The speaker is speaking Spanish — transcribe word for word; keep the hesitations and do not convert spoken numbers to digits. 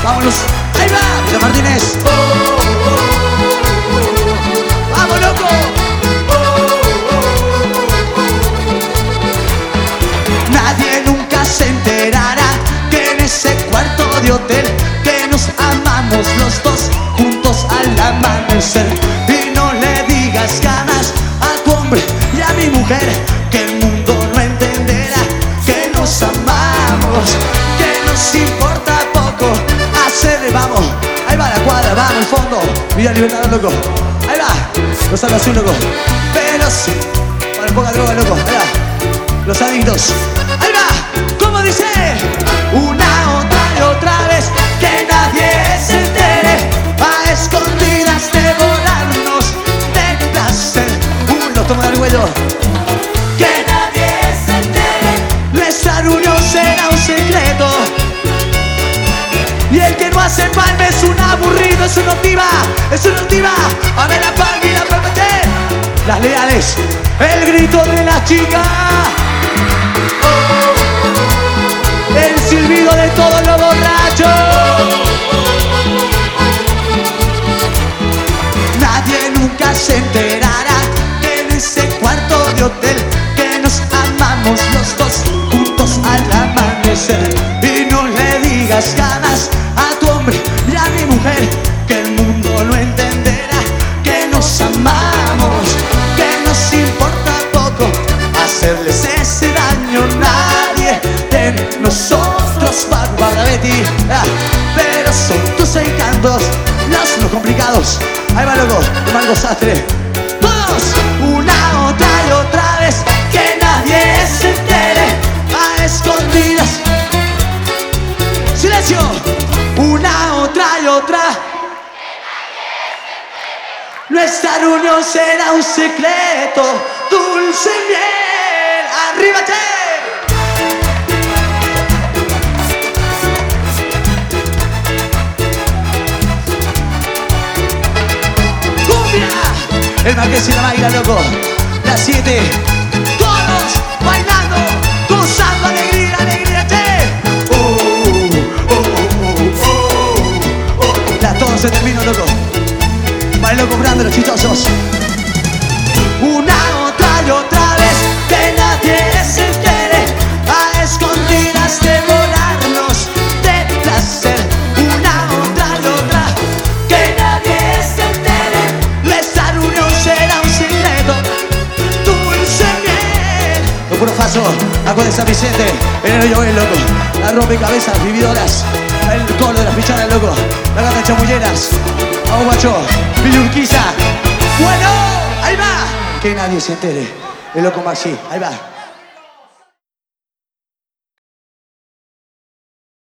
Vámonos. Ahí va, Villa Martínez. Oh, oh, oh, oh, oh. Vamos, loco. Oh, oh, oh, oh. Nadie nunca se enterará que en ese cuarto de hotel que nos amamos los dos juntos al amanecer. Y no le digas jamás a tu hombre y a mi mujer que el mundo no entenderá que nos amamos, que nos importa poco hacerle. Vamos, ahí va la cuadra, vamos al fondo. Villa Libertador, loco. Ahí va, los salva azul, loco. Pero sí, para poca droga, loco. Ahí va, los adictos. Ahí va, ¿cómo dice? Una, otra y otra vez, que nadie se entere, a escondidas de volarnos de placer. Uno toma el vuelo. Que nadie se entere, nuestra reunión será un secreto. Y el que no hace palma es un aburrido, es una activa, es una activa. A ver la palma y la promete. Las leales, el grito de la chica. El silbido de todos los borrachos. Nadie nunca se enterará que en ese cuarto de hotel que nos amamos los dos juntos al amanecer. Y no le digas jamás a tu hombre y a mi mujer que el mundo no entenderá que nos amamos, que nos importa poco hacerles ese daño. Nadie de nosotros va a guardar de ti, ah, pero son tus encantos los, los complicados. Ahí va, loco, Marco Sastre. Todos, una, otra y otra vez, que nadie se entere, a escondidas. Silencio. Una, otra y otra. Nuestra reunión será un secreto, dulce miel. ¡Arríbate! El Marqués y la baila, loco. Las siete. Todos bailando, gozando alegría, alegría, che. Oh, oh, oh, oh, oh. Las todos se terminó, loco. Bailó comprando los chistosos. Una, otra y otra vez, que nadie se entere, a escondidas de volarnos de placer. Una, otra y otra, que nadie se entere, nuestra reunión será un secreto, dulce miel. Lo puro faso, agua de San Vicente, en el hoyo, el loco. La rompecabezas vividoras, el colo de las pichadas, loco. La gata chamulleras, vamos guacho, Vilurquiza. Bueno, ahí va. Que nadie se entere, el loco Maxi, ahí va.